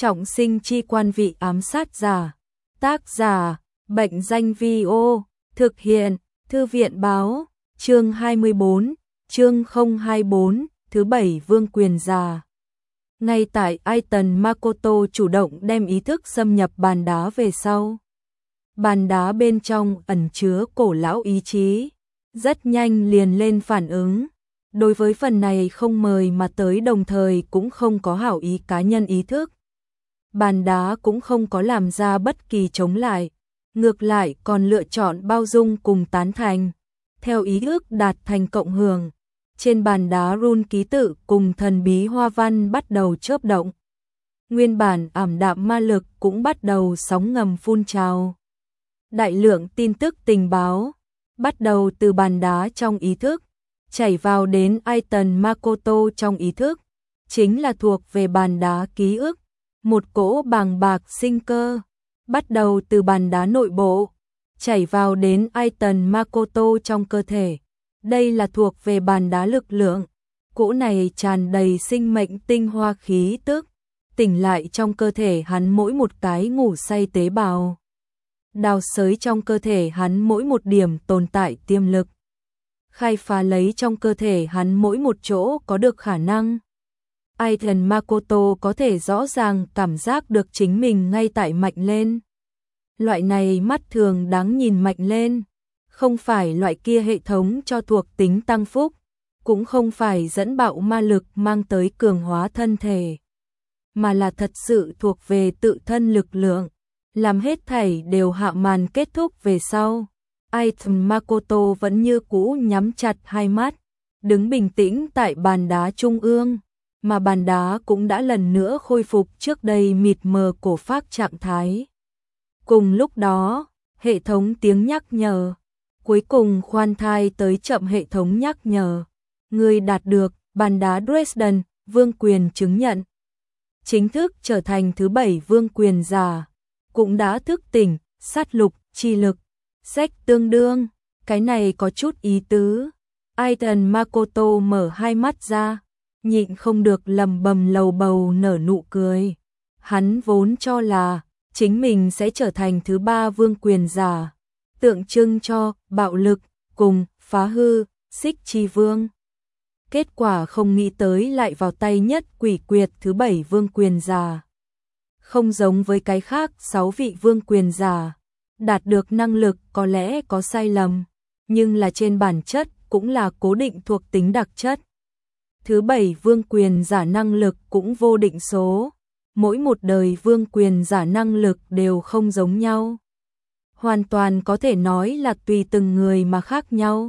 Trọng sinh chi quan vị ám sát giả. Tác giả, Bệnh danh Vi-ô, thực hiện, Thư viện báo, chương 24, chương 024, thứ 7 vương quyền già. Ngay tại Aiton Makoto chủ động đem ý thức xâm nhập bàn đá về sau. Bàn đá bên trong ẩn chứa cổ lão ý chí, rất nhanh liền lên phản ứng. Đối với phần này không mời mà tới đồng thời cũng không có hảo ý cá nhân ý thức. Bàn đá cũng không có làm ra bất kỳ chống lại, ngược lại còn lựa chọn bao dung cùng tán thành. Theo ý ước đạt thành cộng hưởng, trên bàn đá run ký tự cùng thần bí hoa văn bắt đầu chớp động. Nguyên bản ảm đạm ma lực cũng bắt đầu sóng ngầm phun trào. Đại lượng tin tức tình báo bắt đầu từ bàn đá trong ý thức chảy vào đến Aiton Makoto trong ý thức, chính là thuộc về bàn đá ký ức. Một cỗ bàng bạc sinh cơ bắt đầu từ bàn đá nội bộ chảy vào đến Aiton Makoto trong cơ thể. Đây là thuộc về bàn đá lực lượng. Cỗ này tràn đầy sinh mệnh tinh hoa khí tức, tỉnh lại trong cơ thể hắn mỗi một cái ngủ say tế bào, đào xới trong cơ thể hắn mỗi một điểm tồn tại tiềm lực, khai phá lấy trong cơ thể hắn mỗi một chỗ có được khả năng. Aiton Makoto có thể rõ ràng cảm giác được chính mình ngay tại mạnh lên. Loại này mắt thường đáng nhìn mạnh lên, không phải loại kia hệ thống cho thuộc tính tăng phúc, cũng không phải dẫn bạo ma lực mang tới cường hóa thân thể, mà là thật sự thuộc về tự thân lực lượng, làm hết thảy đều hạ màn kết thúc về sau. Aiton Makoto vẫn như cũ nhắm chặt hai mắt, đứng bình tĩnh tại bàn đá trung ương, mà bàn đá cũng đã lần nữa khôi phục trước đây mịt mờ cổ phác trạng thái. Cùng lúc đó, hệ thống tiếng nhắc nhở, cuối cùng khoan thai tới chậm hệ thống nhắc nhở, người đạt được bàn đá Dresden vương quyền chứng nhận, chính thức trở thành thứ 7 vương quyền giả, cũng đã thức tỉnh sát lục chi lực, sách tương đương, cái này có chút ý tứ. Aiton Makoto mở hai mắt ra, nhịn không được lầm bầm lầu bầu nở nụ cười. Hắn vốn cho là chính mình sẽ trở thành thứ 3 vương quyền giả, tượng trưng cho bạo lực cùng phá hư, xích chi vương. Kết quả không nghĩ tới lại vào tay nhất quỷ quyệt thứ 7 vương quyền giả. Không giống với cái khác 6 vị vương quyền giả, đạt được năng lực có lẽ có sai lầm, nhưng là trên bản chất cũng là cố định thuộc tính đặc chất. Thứ 7 vương quyền giả năng lực cũng vô định số, mỗi một đời vương quyền giả năng lực đều không giống nhau, hoàn toàn có thể nói là tùy từng người mà khác nhau.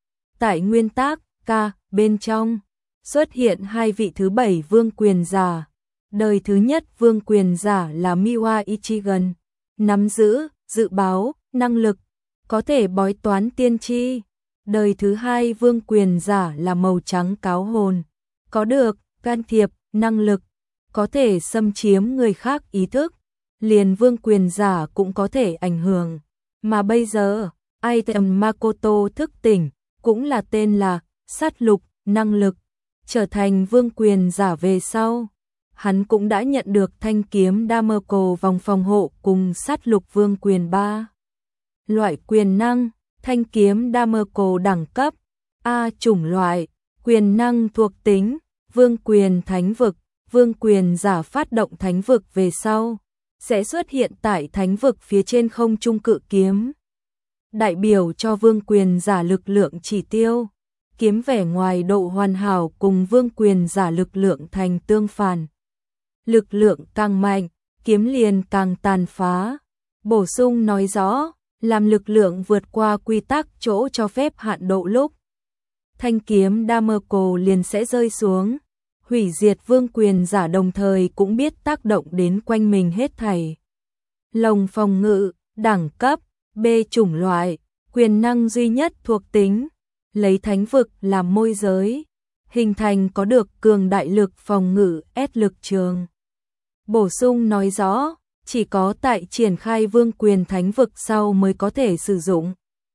Tại nguyên tác ca bên trong xuất hiện 2 vị thứ 7 vương quyền giả. Đời thứ nhất vương quyền giả là Miwa Ichigan, nắm giữ dự báo năng lực, có thể bói toán tiên tri. Đời thứ 2 vương quyền giả là màu trắng cáo hồn, có được can thiệp năng lực, có thể xâm chiếm người khác ý thức, liền vương quyền giả cũng có thể ảnh hưởng. Mà bây giờ, Aiton Makoto thức tỉnh, cũng là tên là sát lục năng lực, trở thành vương quyền giả về sau. Hắn cũng đã nhận được thanh kiếm Damerco vòng phòng hộ cùng sát lục vương quyền 3. Loại quyền năng, thanh kiếm Damerco đẳng cấp A chủng loại, quyền năng thuộc tính, vương quyền thánh vực, vương quyền giả phát động thánh vực về sau, sẽ xuất hiện tại thánh vực phía trên không trung cự kiếm. Đại biểu cho vương quyền giả lực lượng chỉ tiêu, kiếm vẻ ngoài độ hoàn hảo cùng vương quyền giả lực lượng thành tương phản. Lực lượng càng mạnh, kiếm liền càng tàn phá. Bổ sung nói rõ, làm lực lượng vượt qua quy tắc chỗ cho phép hạn độ lúc, thanh kiếm Damerco liền sẽ rơi xuống, hủy diệt vương quyền giả, đồng thời cũng biết tác động đến quanh mình hết thảy. Lồng phòng ngự, đẳng cấp B chủng loại, quyền năng duy nhất thuộc tính, lấy thánh vực làm môi giới, hình thành có được cường đại lực phòng ngự S lực trường. Bổ sung nói rõ, chỉ có tại triển khai vương quyền thánh vực sau mới có thể sử dụng.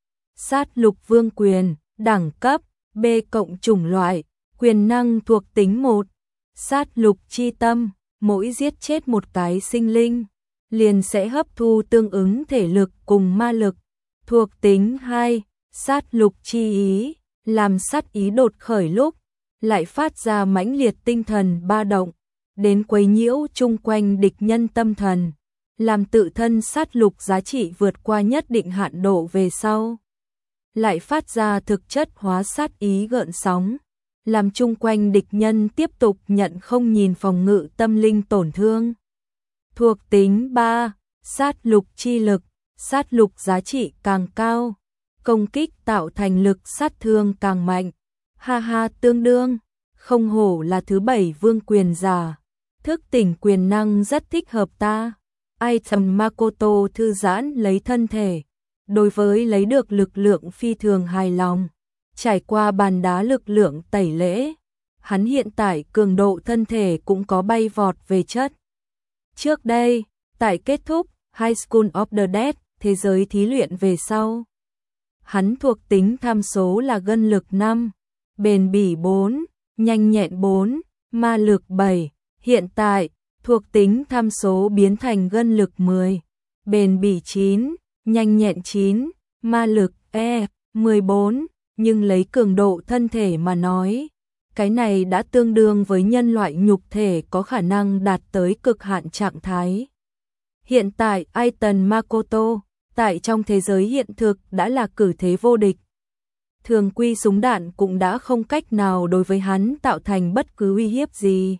Sát lục vương quyền, đẳng cấp B cộng chủng loại, quyền năng thuộc tính 1, sát lục chi tâm, mỗi giết chết một cái sinh linh, liền sẽ hấp thu tương ứng thể lực cùng ma lực. Thuộc tính 2, sát lục chi ý, làm sát ý đột khởi lúc, lại phát ra mãnh liệt tinh thần ba động, đến quấy nhiễu chung quanh địch nhân tâm thần, làm tự thân sát lục giá trị vượt qua nhất định hạn độ về sau. Lại phát ra thực chất hóa sát ý gợn sóng, làm chung quanh địch nhân tiếp tục nhận không nhìn phòng ngự tâm linh tổn thương. Thuộc tính 3, sát lục chi lực, sát lục giá trị càng cao, công kích tạo thành lực sát thương càng mạnh. Ha ha, tương đương, không hổ là thứ 7 vương quyền giả, thức tỉnh quyền năng rất thích hợp ta. Item Makoto thư giãn lấy thân thể, đối với lấy được lực lượng phi thường hài lòng. Trải qua bàn đá lực lượng tẩy lễ, hắn hiện tại cường độ thân thể cũng có bay vọt về chất. Trước đây, tại kết thúc High School of the Dead, thế giới thí luyện về sau, hắn thuộc tính tham số là gân lực 5, bền bỉ 4, nhanh nhẹn 4, ma lực 7. Hiện tại, thuộc tính tham số biến thành gân lực 10, bền bỉ 9, nhanh nhẹn 9, ma lực 14, nhưng lấy cường độ thân thể mà nói, cái này đã tương đương với nhân loại nhục thể có khả năng đạt tới cực hạn trạng thái. Hiện tại Aiton Makoto, tại trong thế giới hiện thực đã là cử thế vô địch. Thường quy súng đạn cũng đã không cách nào đối với hắn tạo thành bất cứ uy hiếp gì.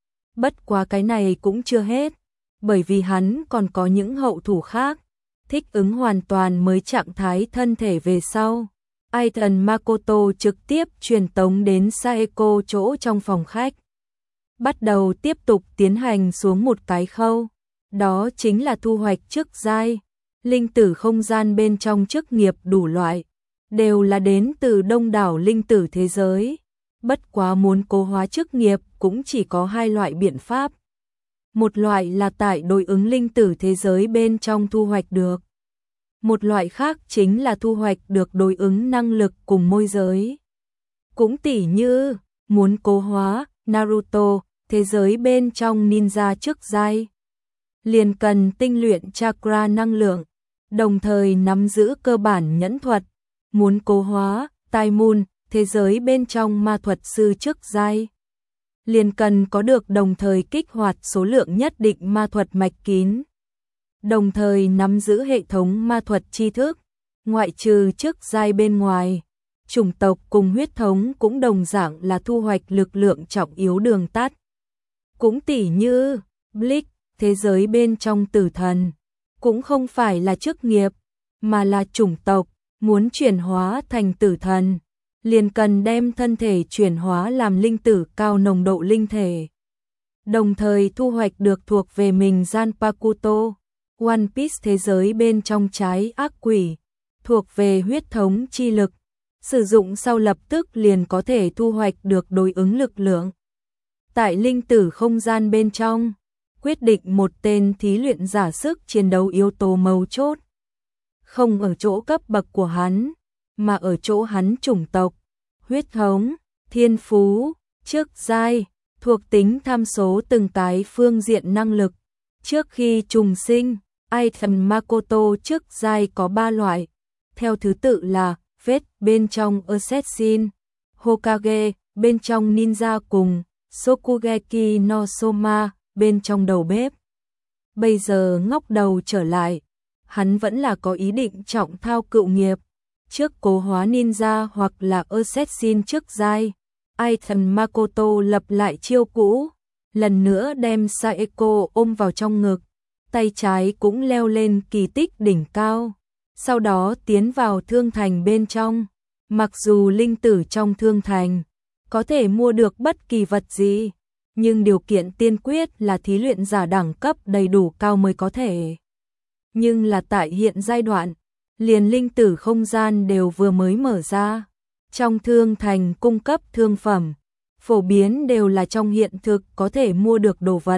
Bất quá cái này cũng chưa hết, bởi vì hắn còn có những hậu thủ khác, thích ứng hoàn toàn mới trạng thái thân thể về sau. Aiton Makoto trực tiếp truyền tống đến Saeko chỗ trong phòng khách. Bắt đầu tiếp tục tiến hành xuống một cái khâu, đó chính là thu hoạch chức giai. Linh tử không gian bên trong chức nghiệp đủ loại, đều là đến từ đông đảo linh tử thế giới. Bất quá muốn cố hóa chức nghiệp cũng chỉ có hai loại biện pháp. Một loại là tại đối ứng linh tử thế giới bên trong thu hoạch được. Một loại khác chính là thu hoạch được đối ứng năng lực cùng môi giới. Cũng tỉ như, muốn cố hóa Naruto, thế giới bên trong ninja chức giai, liền cần tinh luyện chakra năng lượng, đồng thời nắm giữ cơ bản nhẫn thuật. Muốn cố hóa Taimon, thế giới bên trong ma thuật sư chức giai, liền cần có được đồng thời kích hoạt số lượng nhất định ma thuật mạch kín, đồng thời nắm giữ hệ thống ma thuật tri thức. Ngoại trừ chức giai bên ngoài, chủng tộc cùng huyết thống cũng đồng dạng là thu hoạch lực lượng trọng yếu đường tắt. Cũng tỉ như Bleach, thế giới bên trong tử thần, cũng không phải là chức nghiệp, mà là chủng tộc. Muốn chuyển hóa thành tử thần, liền cần đem thân thể chuyển hóa làm linh tử cao nồng độ linh thể, đồng thời thu hoạch được thuộc về mình Zanpakuto, One Piece thế giới bên trong trái ác quỷ, thuộc về huyết thống chi lực, sử dụng sau lập tức liền có thể thu hoạch được đối ứng lực lượng. Tại linh tử không gian bên trong, quyết định một tên thí luyện giả sức chiến đấu yếu tố mấu chốt. Không ở chỗ cấp bậc của hắn, mà ở chỗ hắn chủng tộc, huyết thống, thiên phú, chức giai, thuộc tính tham số từng cái phương diện năng lực. Trước khi trùng sinh, Item Makoto chức giai có 3 loại, theo thứ tự là Vết bên trong Assassin, Hokage bên trong ninja cùng Sokugeki no Soma bên trong đầu bếp. Bây giờ ngóc đầu trở lại, hắn vẫn là có ý định trọng thao cựu nghiệp, trước cố hóa ninja hoặc là assassin trước giai. Item Makoto lập lại chiêu cũ, lần nữa đem Saeko ôm vào trong ngực, tay trái cũng leo lên kỳ tích đỉnh cao, sau đó tiến vào thương thành bên trong. Mặc dù linh tử trong thương thành có thể mua được bất kỳ vật gì, nhưng điều kiện tiên quyết là thí luyện giả đẳng cấp đầy đủ cao mới có thể. Nhưng là tại hiện giai đoạn, liền linh tử không gian đều vừa mới mở ra. Trong thương thành cung cấp thương phẩm, phổ biến đều là trong hiện thực có thể mua được đồ vật.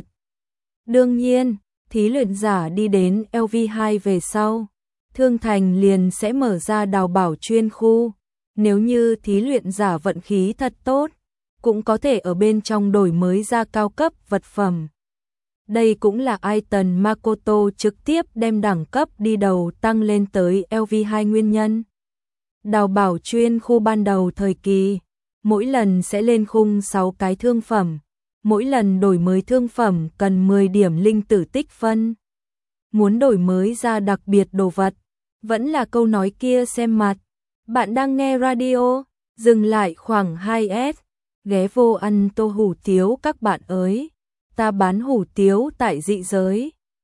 Đương nhiên, thí luyện giả đi đến LV2 về sau, thương thành liền sẽ mở ra đào bảo chuyên khu. Nếu như thí luyện giả vận khí thật tốt, cũng có thể ở bên trong đổi mới ra cao cấp vật phẩm. Đây cũng là Aiton Makoto trực tiếp đem đẳng cấp đi đầu tăng lên tới LV2 nguyên nhân. Đào bảo chuyên khu ban đầu thời kỳ, mỗi lần sẽ lên khung 6 cái thương phẩm, mỗi lần đổi mới thương phẩm cần 10 điểm linh tử tích phân. Muốn đổi mới ra đặc biệt đồ vật, vẫn là câu nói kia xem mặt. Bạn đang nghe radio, dừng lại khoảng 2S, ghé vô ăn tô hủ tiếu các bạn ơi. Ta bán hủ tiếu tại dị giới.